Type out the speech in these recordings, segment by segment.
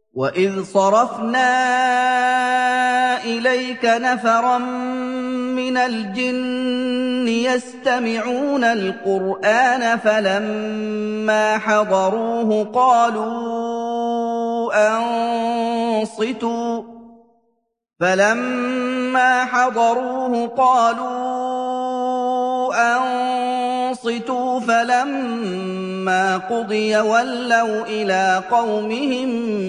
وَإِذْ صَرَفْنَا إِلَيْكَ نَفَرًا مِّنَ الْجِنِّ يَسْتَمِعُونَ الْقُرْآنَ فَلَمَّا حَضَرُوهُ قَالُوا أَنصِتُوا فَلَمَّا قُضِيَ وَلَّوْا إِلَىٰ قَوْمِهِم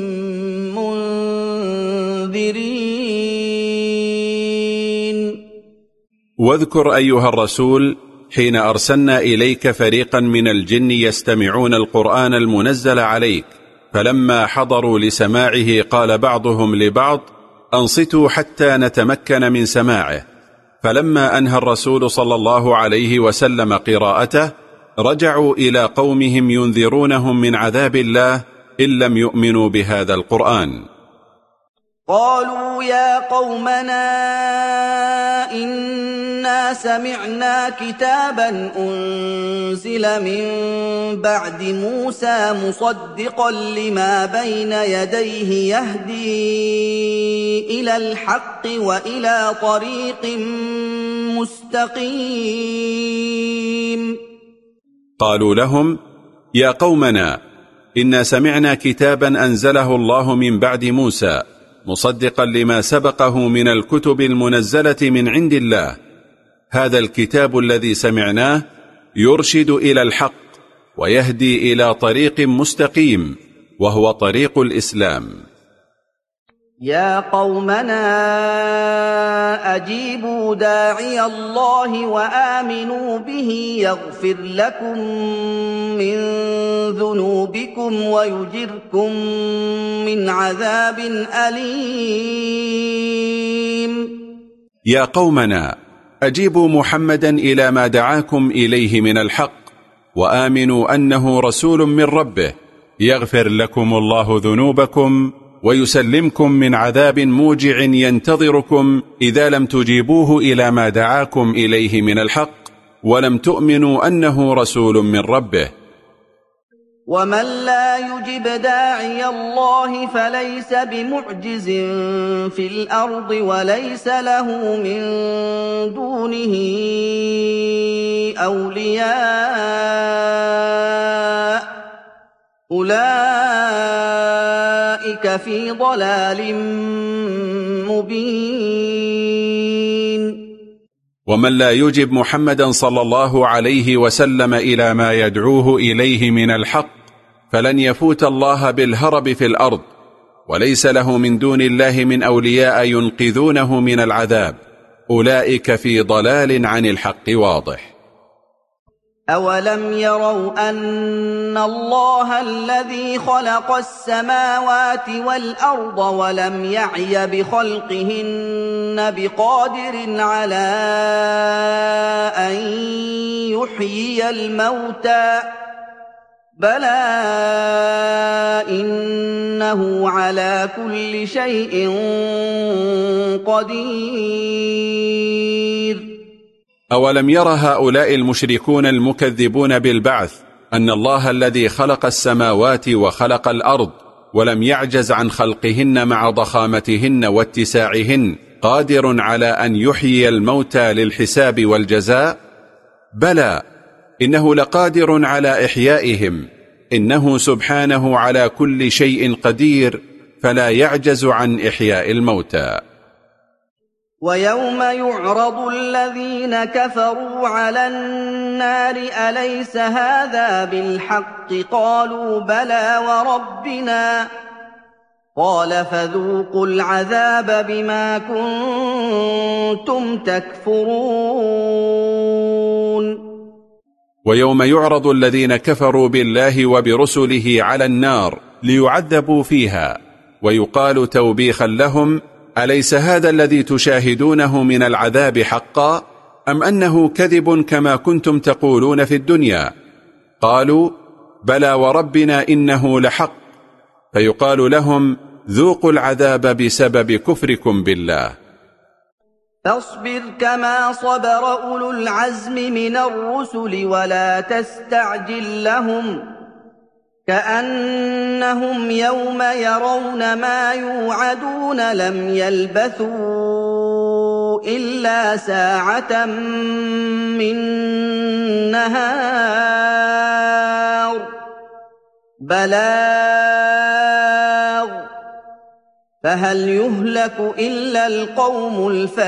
مُّنذِرِينَ واذكر أيها الرسول حين أرسلنا إليك فريقا من الجن يستمعون القرآن المنزل عليك، فلما حضروا لسماعه قال بعضهم لبعض: أنصتوا حتى نتمكن من سماعه. فلما أنهى الرسول صلى الله عليه وسلم قراءته رجعوا إلى قومهم ينذرونهم من عذاب الله إن لم يؤمنوا بهذا القرآن. قالوا يا قومنا إنا سمعنا كتابا أنزل من بعد موسى مصدقا لما بين يديه يهدي إلى الحق وإلى طريق مستقيم. قالوا لهم: يا قومنا إنا سمعنا كتابا أنزله الله من بعد موسى مصدقا لما سبقه من الكتب المنزلة من عند الله. هذا الكتاب الذي سمعناه يرشد إلى الحق ويهدي إلى طريق مستقيم وهو طريق الإسلام. يا قومنا أجيبوا داعي الله وآمنوا به يغفر لكم من ذنوبكم ويجركم من عذاب أليم. يا قومنا أجيبوا محمدا إلى ما دعاكم إليه من الحق وآمنوا أنه رسول من ربه يغفر لكم الله ذنوبكم ويسلمكم من عذاب موجع ينتظركم إذا لم تجيبوه إلى ما دعاكم إليه من الحق ولم تؤمنوا أنه رسول من ربه. ومن لا يجب داعي الله فليس بمعجز في الأرض وليس له من دونه أولياء أولئك في ضلال مبين. ومن لا يجب محمدا صلى الله عليه وسلم إلى ما يدعوه إليه من الحق فلن يفوت الله بالهرب في الأرض وليس له من دون الله من أولياء ينقذونه من العذاب، أولئك في ضلال عن الحق واضح. أولم يروا أن الله الذي خلق السماوات والأرض ولم يعي بخلقهن بقادر على أن يحيي الموتى بلى إنه على كل شيء قدير. أولم ير هؤلاء المشركون المكذبون بالبعث أن الله الذي خلق السماوات وخلق الأرض ولم يعجز عن خلقهن مع ضخامتهن واتساعهن قادر على أن يحيي الموتى للحساب والجزاء؟ بلى إنه لقادر على إحيائهم، إنه سبحانه على كل شيء قدير فلا يعجز عن إحياء الموتى. ويوم يعرض الذين كفروا على النار أليس هذا بالحق قالوا بلى وربنا قال فذوقوا العذاب بما كنتم تكفرون. ويوم يعرض الذين كفروا بالله وبرسله على النار ليعذبوا فيها ويقال توبيخا لهم: أليس هذا الذي تشاهدونه من العذاب حقا أم أنه كذب كما كنتم تقولون في الدنيا؟ قالوا بلى وربنا إنه لحق، فيقال لهم: ذوقوا العذاب بسبب كفركم بالله. فاصبر كما صبر أولو العزم من الرسل ولا تستعجل لهم كأنهم يوم يرون ما يوعدون لم يلبثوا إلا ساعة من نهار بلاغ فهل يهلك إلا القوم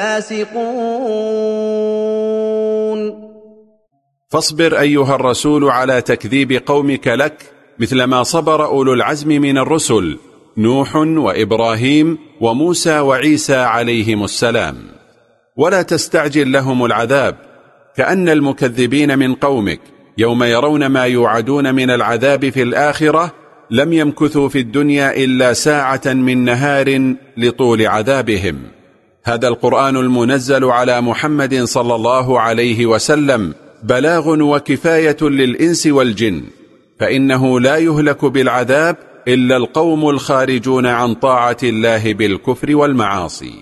الفاسقون. فاصبر أيها الرسول على تكذيب قومك لك مثل ما صبر أولو العزم من الرسل نوح وإبراهيم وموسى وعيسى عليهم السلام، ولا تستعجل لهم العذاب، كأن المكذبين من قومك يوم يرون ما يوعدون من العذاب في الآخرة لم يمكثوا في الدنيا إلا ساعة من نهار لطول عذابهم. هذا القرآن المنزل على محمد صلى الله عليه وسلم بلاغ وكفاية للإنس والجن، فإنه لا يهلك بالعذاب إلا القوم الخارجون عن طاعة الله بالكفر والمعاصي.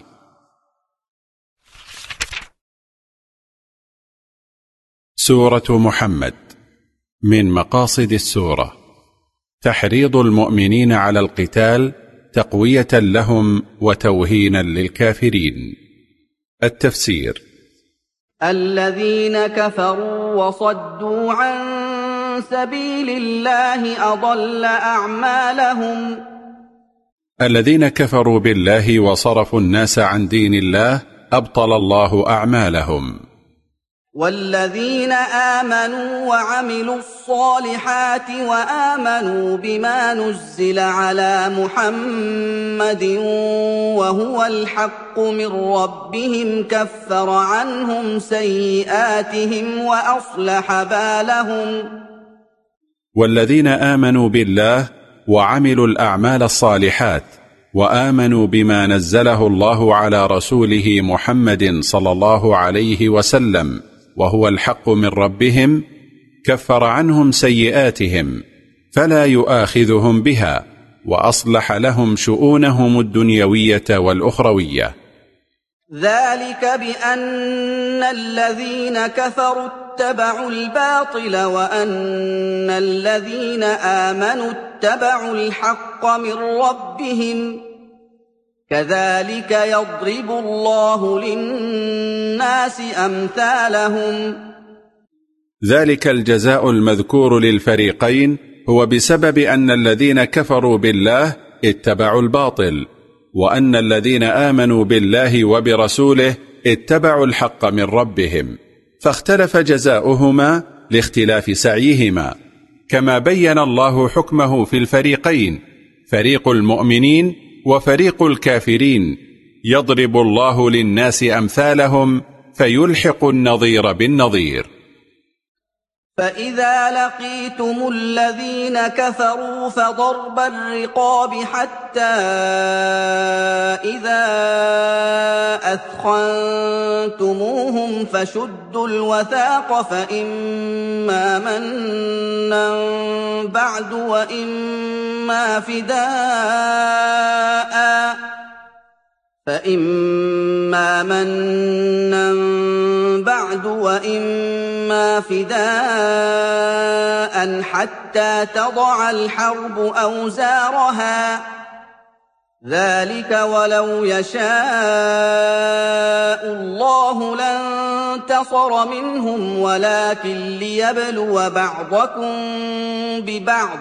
سورة محمد. من مقاصد السورة تحريض المؤمنين على القتال تقوية لهم وتوهينا للكافرين. التفسير: الذين كفروا وصدوا عن سبيل الله أضل أعمالهم. الذين كفروا بالله وصرفوا الناس عن دين الله أبطل الله أعمالهم. والذين آمنوا وعملوا الصالحات وآمنوا بما نزل على محمد وهو الحق من ربهم كفر عنهم سيئاتهم وأصلح بالهم. والذين آمنوا بالله وعملوا الأعمال الصالحات وآمنوا بما نزله الله على رسوله محمد صلى الله عليه وسلم وهو الحق من ربهم كفر عنهم سيئاتهم فلا يؤاخذهم بها وأصلح لهم شؤونهم الدنيوية والأخروية. ذلك بأن الذين كفروا اتبعوا الباطل وأن الذين آمنوا اتبعوا الحق من ربهم كذلك يضرب الله للناس أمثالهم. ذلك الجزاء المذكور للفريقين هو بسبب أن الذين كفروا بالله اتبعوا الباطل وأن الذين آمنوا بالله وبرسوله اتبعوا الحق من ربهم، فاختلف جزاؤهما لاختلاف سعيهما، كما بين الله حكمه في الفريقين، فريق المؤمنين وفريق الكافرين، يضرب الله للناس أمثالهم فيلحق النظير بالنظير. فإذا لقيتم الذين كفروا فضرب الرقاب حتى إذا أثخنتموهم فشدوا الوثاق فإما منا بعد وإما فداء حتى تضع الحرب أوزارها، ذلك ولو يشاء الله لانتصر منهم ولكن ليبلو بعضكم ببعض،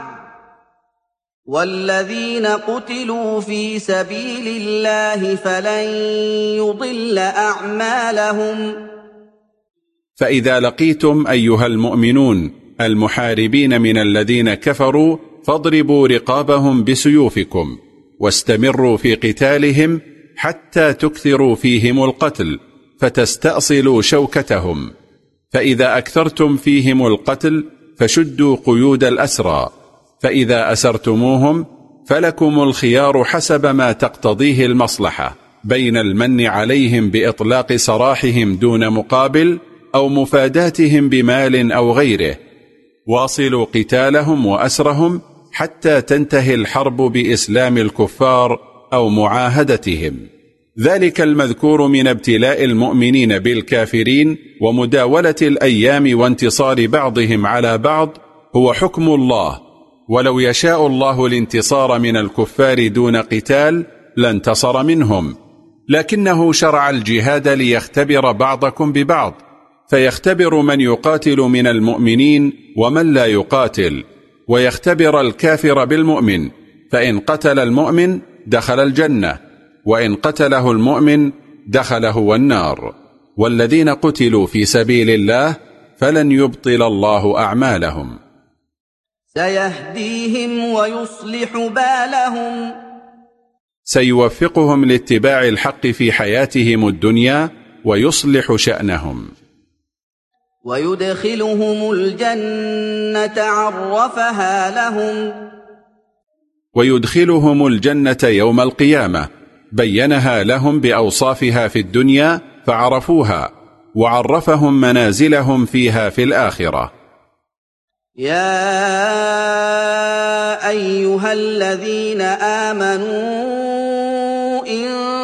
والذين قتلوا في سبيل الله فلن يضل أعمالهم. فإذا لقيتم أيها المؤمنون المحاربين من الذين كفروا فاضربوا رقابهم بسيوفكم واستمروا في قتالهم حتى تكثروا فيهم القتل فتستأصلوا شوكتهم، فإذا أكثرتم فيهم القتل فشدوا قيود الأسرى، فإذا أسرتموهم فلكم الخيار حسب ما تقتضيه المصلحة بين المن عليهم بإطلاق سراحهم دون مقابل أو مفاداتهم بمال أو غيره، واصلوا قتالهم وأسرهم حتى تنتهي الحرب بإسلام الكفار أو معاهدتهم. ذلك المذكور من ابتلاء المؤمنين بالكافرين ومداولة الأيام وانتصار بعضهم على بعض هو حكم الله، ولو يشاء الله الانتصار من الكفار دون قتال لانتصر منهم، لكنه شرع الجهاد ليختبر بعضكم ببعض، فيختبر من يقاتل من المؤمنين ومن لا يقاتل، ويختبر الكافر بالمؤمن، فإن قتل المؤمن دخل الجنة، وإن قتله المؤمن دخل هو النار. والذين قتلوا في سبيل الله فلن يبطل الله أعمالهم. سيهديهم ويصلح بالهم. سيوفقهم لاتباع الحق في حياتهم الدنيا ويصلح شأنهم. ويدخلهم الجنة عرفها لهم. ويدخلهم الجنة يوم القيامة، بينها لهم بأوصافها في الدنيا فعرفوها، وعرفهم منازلهم فيها في الآخرة. يا أيها الذين آمنوا إن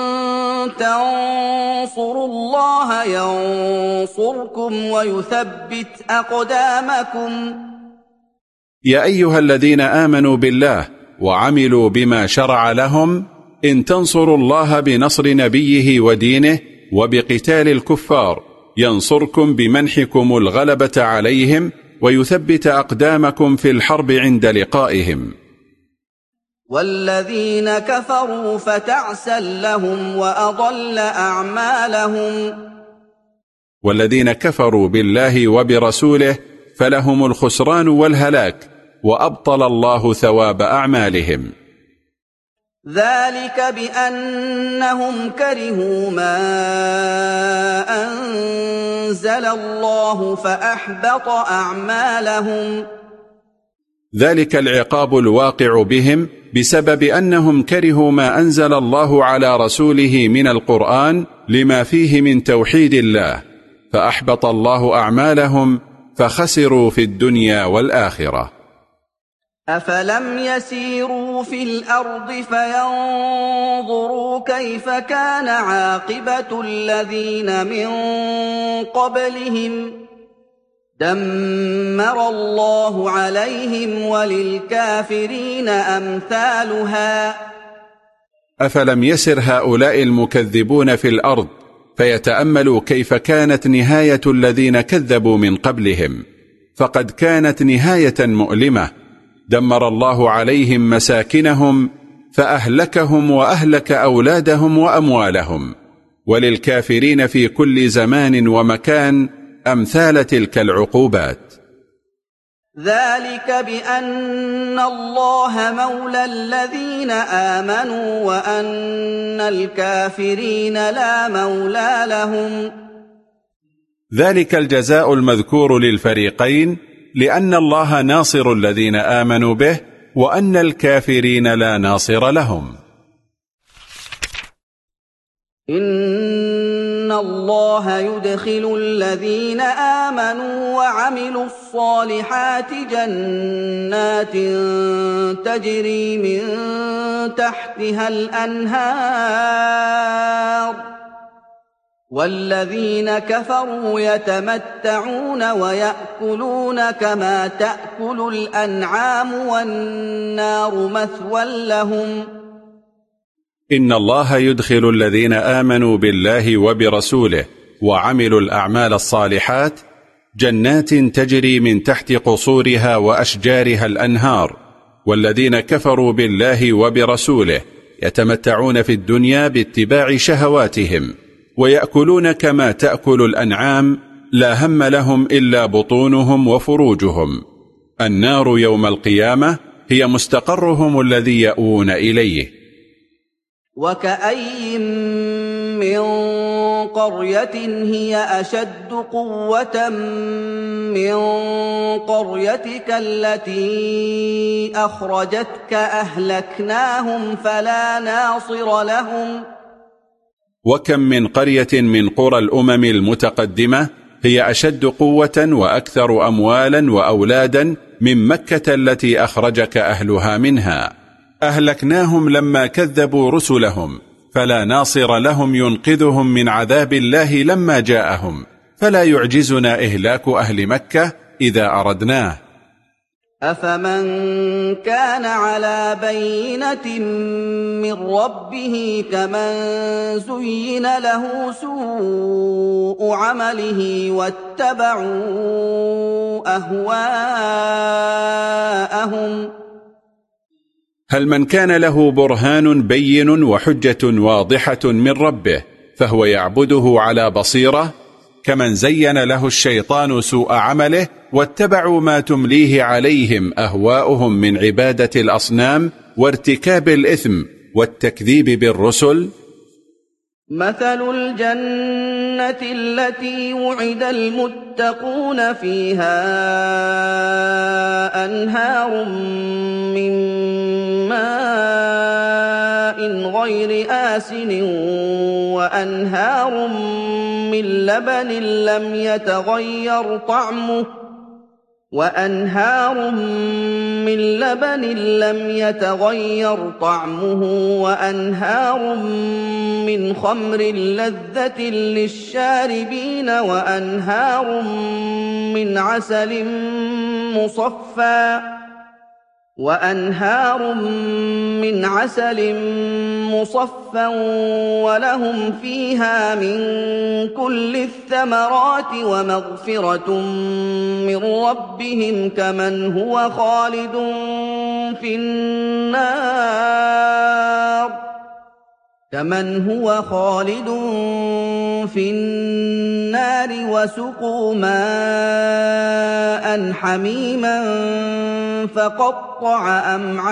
تنصروا الله ينصركم ويثبت أقدامكم. يا أيها الذين آمنوا بالله وعملوا بما شرع لهم، إن تنصروا الله بنصر نبيه ودينه وبقتال الكفار ينصركم بمنحكم الغلبة عليهم ويثبت أقدامكم في الحرب عند لقائهم. والذين كفروا فتعسا لهم وأضل أعمالهم. والذين كفروا بالله وبرسوله فلهم الخسران والهلاك، وأبطل الله ثواب أعمالهم. ذلك بأنهم كرهوا ما أنزل الله فأحبط أعمالهم. ذلك العقاب الواقع بهم بسبب أنهم كرهوا ما أنزل الله على رسوله من القرآن لما فيه من توحيد الله، فأحبط الله أعمالهم فخسروا في الدنيا والآخرة. أفلم يسيروا في الأرض فينظروا كيف كان عاقبة الذين من قبلهم دمر الله عليهم وللكافرين أمثالها. أفلم يسر هؤلاء المكذبون في الأرض فيتأملوا كيف كانت نهاية الذين كذبوا من قبلهم، فقد كانت نهاية مؤلمة، دمر الله عليهم مساكنهم فأهلكهم وأهلك أولادهم وأموالهم، وللكافرين في كل زمان ومكان أمثال تلك العقوبات. ذلك بأن الله مولى الذين آمنوا وأن الكافرين لا مولى لهم. ذلك الجزاء المذكور للفريقين لأن الله ناصر الذين آمنوا به وأن الكافرين لا ناصر لهم. إن الله يدخل الذين آمنوا وعملوا الصالحات جنات تجري من تحتها الأنهار، والذين كفروا يتمتعون ويأكلون كما تأكل الأنعام والنار مثوى لهم. إن الله يدخل الذين آمنوا بالله وبرسوله وعملوا الأعمال الصالحات جنات تجري من تحت قصورها وأشجارها الأنهار، والذين كفروا بالله وبرسوله يتمتعون في الدنيا باتباع شهواتهم ويأكلون كما تأكل الأنعام، لا هم لهم إلا بطونهم وفروجهم. النار يوم القيامة هي مستقرهم الذي يأوون إليه. وكأي من قرية هي أشد قوة من قريتك التي أخرجتك أهلكناهم فلا ناصر لهم. وكم من قرية من قرى الأمم المتقدمة هي أشد قوة وأكثر أموالا وأولادا من مكة التي أخرجك أهلها منها، أهلكناهم لما كذبوا رسلهم، فلا ناصر لهم ينقذهم من عذاب الله لما جاءهم، فلا يعجزنا إهلاك أهل مكة إذا أردناه. أَفَمَن كَانَ عَلَىٰ بَيِّنَةٍ مِّن رَّبِّهِ كَمَن زُيِّنَ لَهُ سُوءُ عَمَلِهِ وَاتَّبَعُوا أَهْوَاءَهُمْ ۚ هل من كان له برهان بين وحجة واضحة من ربه فهو يعبده على بصيرة كمن زين له الشيطان سوء عمله واتبعوا ما تمليه عليهم أهواؤهم من عبادة الأصنام وارتكاب الإثم والتكذيب بالرسل؟ مثل الجنة التي وعد المتقون فيها أنهار من ماء غير آسن وأنهار من لبن لم يتغير طعمه وأنهار من خمر لذة للشاربين وأنهار من عسل مصفى ولهم فيها من كل الثمرات ومغفرة من ربهم كمن هو خالد في النار وسقوا ماء حميما فقطع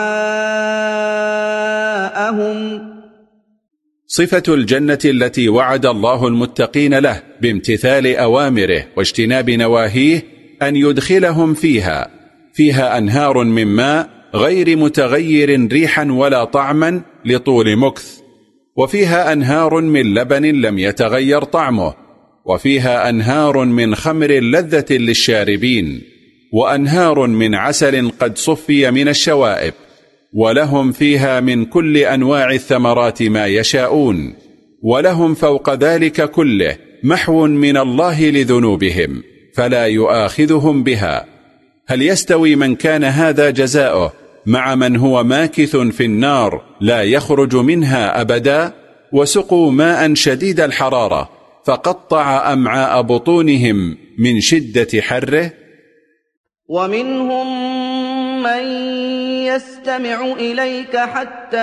أمعاءهم. صفة الجنة التي وعد الله المتقين له بامتثال أوامره واجتناب نواهيه أن يدخلهم فيها أنهار من ماء غير متغير ريحا ولا طعما لطول مكث، وفيها أنهار من لبن لم يتغير طعمه، وفيها أنهار من خمر لذة للشاربين، وأنهار من عسل قد صفي من الشوائب، ولهم فيها من كل أنواع الثمرات ما يشاءون، ولهم فوق ذلك كله محو من الله لذنوبهم فلا يؤاخذهم بها. هل يستوي من كان هذا جزاؤه مع من هو ماكث في النار لا يخرج منها أبدا، وسقوا ماء شديد الحرارة فقطع أمعاء بطونهم من شدة حره؟ ومنهم من يستمع إليك حتى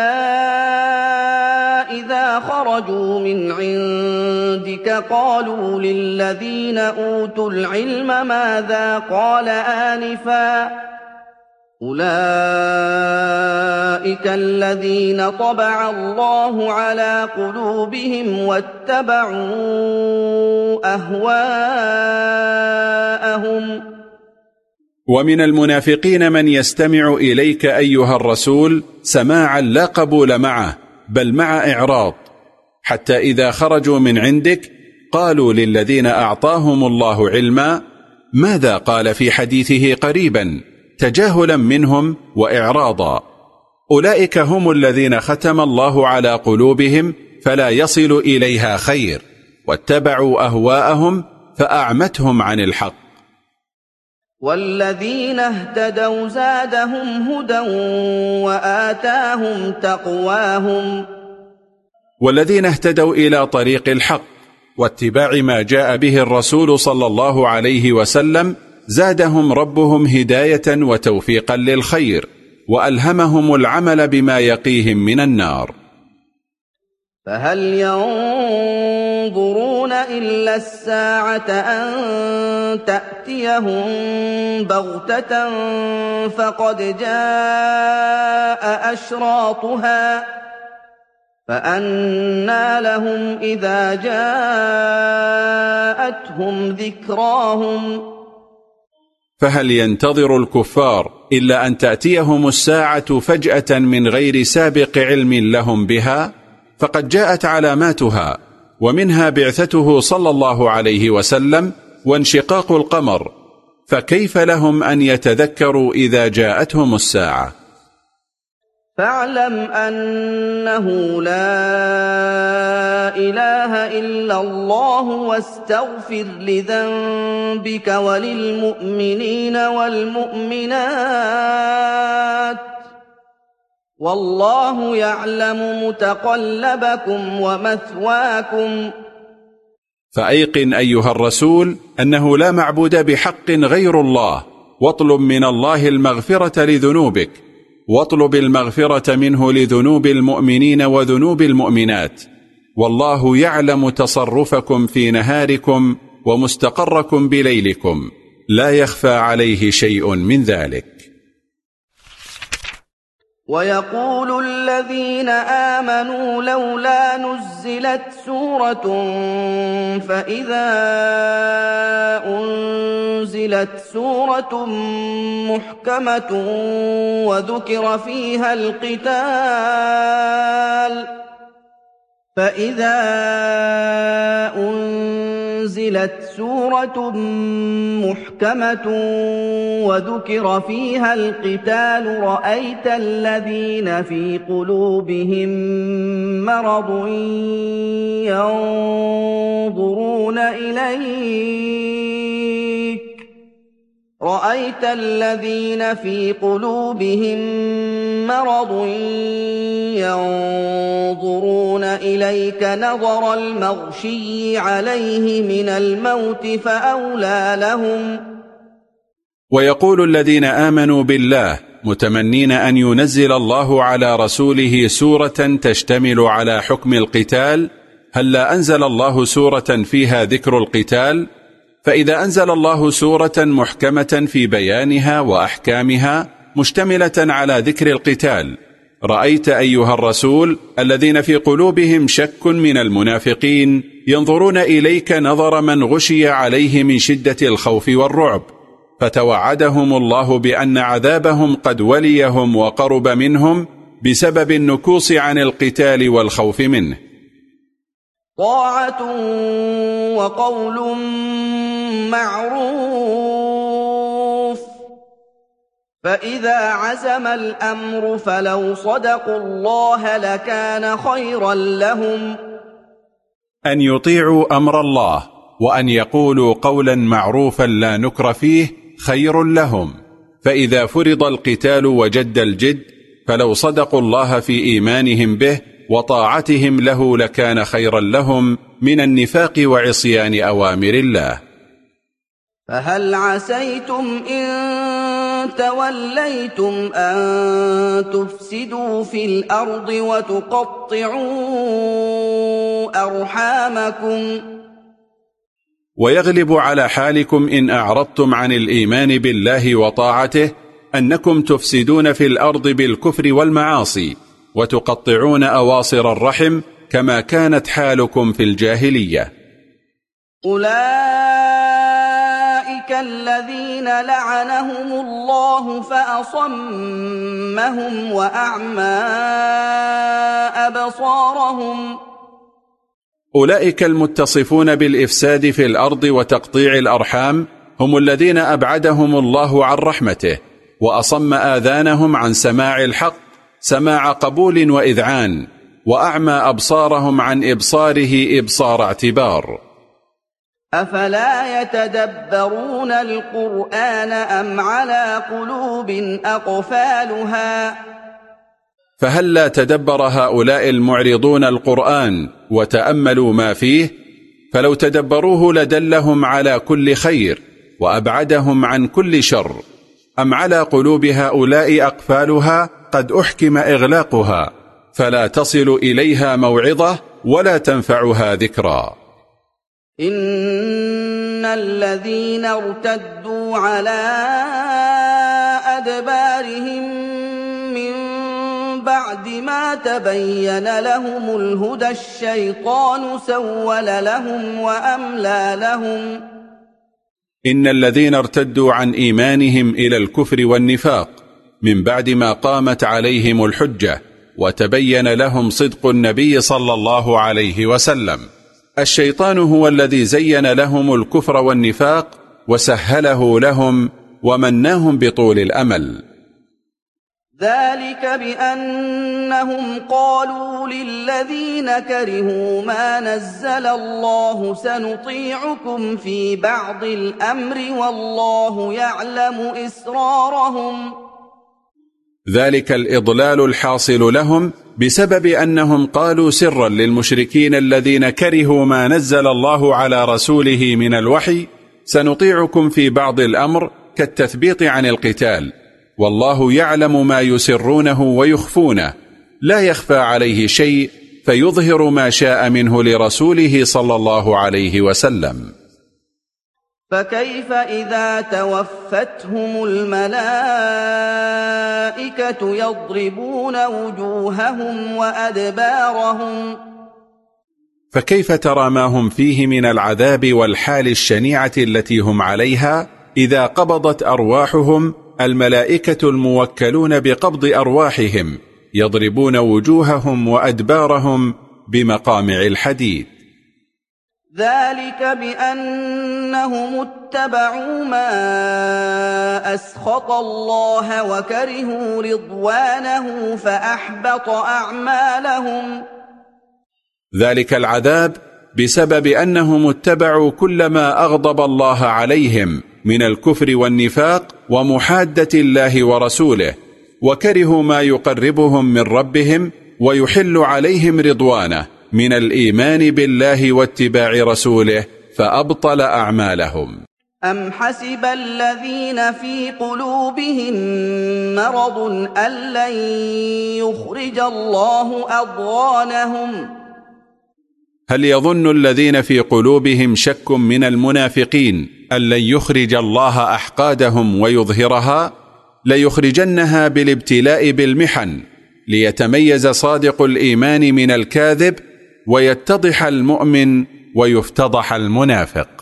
إذا خرجوا من عندك قالوا للذين أوتوا العلم ماذا قال آنفا أولئك الذين طبع الله على قلوبهم واتبعوا أهواءهم. ومن المنافقين من يستمع إليك أيها الرسول سماعا لا قبول معه بل مع إعراض، حتى إذا خرجوا من عندك قالوا للذين أعطاهم الله علما ماذا قال في حديثه قريبا، تجاهلا منهم وإعراضا. أولئك هم الذين ختم الله على قلوبهم فلا يصل إليها خير، واتبعوا أهواءهم فأعمتهم عن الحق. والذين اهتدوا زادهم هدى وآتاهم تقواهم. والذين اهتدوا إلى طريق الحق واتباع ما جاء به الرسول صلى الله عليه وسلم زادهم ربهم هداية وتوفيقا للخير، وألهمهم العمل بما يقيهم من النار. فهل ينظرون إلا الساعة أن تأتيهم بغتة فقد جاء أشراطها فأنى لهم إذا جاءتهم ذكراهم. فهل ينتظر الكفار إلا أن تأتيهم الساعة فجأة من غير سابق علم لهم بها؟ فقد جاءت علاماتها، ومنها بعثته صلى الله عليه وسلم وانشقاق القمر، فكيف لهم أن يتذكروا إذا جاءتهم الساعة؟ فاعلم أنه لا إله إلا الله واستغفر لذنبك وللمؤمنين والمؤمنات والله يعلم متقلبكم ومثواكم. فأيقن أيها الرسول أنه لا معبود بحق غير الله، واطلب من الله المغفرة لذنوبك، واطلب المغفرة منه لذنوب المؤمنين وذنوب المؤمنات، والله يعلم تصرفكم في نهاركم ومستقركم بليلكم، لا يخفى عليه شيء من ذلك. ويقول الذين آمنوا لولا نزلت سورة فإذا أنزلت سورة محكمة وذكر فيها القتال رأيت الذين في قلوبهم مرض ينظرون إليك نظر المغشي عليه من الموت فأولى لهم. ويقول الذين آمنوا بالله متمنين أن ينزل الله على رسوله سورة تشتمل على حكم القتال، هلا أنزل الله سورة فيها ذكر القتال؟ فإذا أنزل الله سورة محكمة في بيانها وأحكامها مشتملة على ذكر القتال، رأيت أيها الرسول الذين في قلوبهم شك من المنافقين ينظرون إليك نظر من غشي عليه من شدة الخوف والرعب، فتوعدهم الله بأن عذابهم قد وليهم وقرب منهم بسبب النكوص عن القتال والخوف منه. طاعة وقول معروف، فإذا عزم الأمر فلو صدقوا الله لكان خيرا لهم. أن يطيعوا أمر الله وأن يقولوا قولا معروفا لا نكر فيه خير لهم، فإذا فرض القتال وجد الجد فلو صدقوا الله في إيمانهم به وطاعتهم له لكان خيرا لهم من النفاق وعصيان أوامر الله. فهل عسيتم إن توليتم أن تفسدوا في الأرض وتقطعوا أرحامكم؟ ويغلب على حالكم إن أعرضتم عن الإيمان بالله وطاعته أنكم تفسدون في الأرض بالكفر والمعاصي وتقطعون أواصر الرحم كما كانت حالكم في الجاهلية. أولئك الذين لعنهم الله فأصمهم وأعمى أبصارهم. أولئك المتصفون بالإفساد في الأرض وتقطيع الأرحام هم الذين أبعدهم الله عن رحمته وأصم آذانهم عن سماع الحق سماع قبول وإذعان، وأعمى أبصارهم عن إبصاره إبصار اعتبار. أفلا يتدبرون القرآن أم على قلوب أقفالها؟ فهل لا تدبر هؤلاء المعرضون القرآن وتأملوا ما فيه؟ فلو تدبروه لدلهم على كل خير وأبعدهم عن كل شر، أم على قلوب هؤلاء أقفالها قد أحكم إغلاقها فلا تصل إليها موعظة ولا تنفعها ذكرى. إن الذين ارتدوا على أدبارهم من بعد ما تبين لهم الهدى الشيطان سول لهم وأملى لهم. إن الذين ارتدوا عن إيمانهم إلى الكفر والنفاق من بعد ما قامت عليهم الحجة وتبين لهم صدق النبي صلى الله عليه وسلم، الشيطان هو الذي زين لهم الكفر والنفاق وسهله لهم ومناهم بطول الأمل. ذلك بأنهم قالوا للذين كرهوا ما نزل الله سنطيعكم في بعض الأمر والله يعلم إسرارهم. ذلك الإضلال الحاصل لهم بسبب أنهم قالوا سرا للمشركين الذين كرهوا ما نزل الله على رسوله من الوحي سنطيعكم في بعض الأمر كالتثبيط عن القتال، والله يعلم ما يسرونه ويخفونه، لا يخفى عليه شيء فيظهر ما شاء منه لرسوله صلى الله عليه وسلم. فكيف إذا توفتهم الملائكة يضربون وجوههم وأدبارهم؟ فكيف ترى ما هم فيه من العذاب والحال الشنيعة التي هم عليها إذا قبضت أرواحهم الملائكة الموكلون بقبض أرواحهم يضربون وجوههم وأدبارهم بمقامع الحديد؟ ذلك بأنهم اتبعوا ما أسخط الله وكرهوا رضوانه فأحبط أعمالهم. ذلك العذاب بسبب أنهم اتبعوا كل ما أغضب الله عليهم من الكفر والنفاق ومحادة الله ورسوله، وكرهوا ما يقربهم من ربهم ويحل عليهم رضوانه من الإيمان بالله واتباع رسوله فأبطل أعمالهم. أم حسب الذين في قلوبهم مرض أن لن يخرج الله أضغانهم؟ هل يظن الذين في قلوبهم شك من المنافقين أن لن يخرج الله أحقادهم ويظهرها؟ ليخرجنها بالابتلاء بالمحن ليتميز صادق الإيمان من الكاذب ويتضح المؤمن ويفتضح المنافق.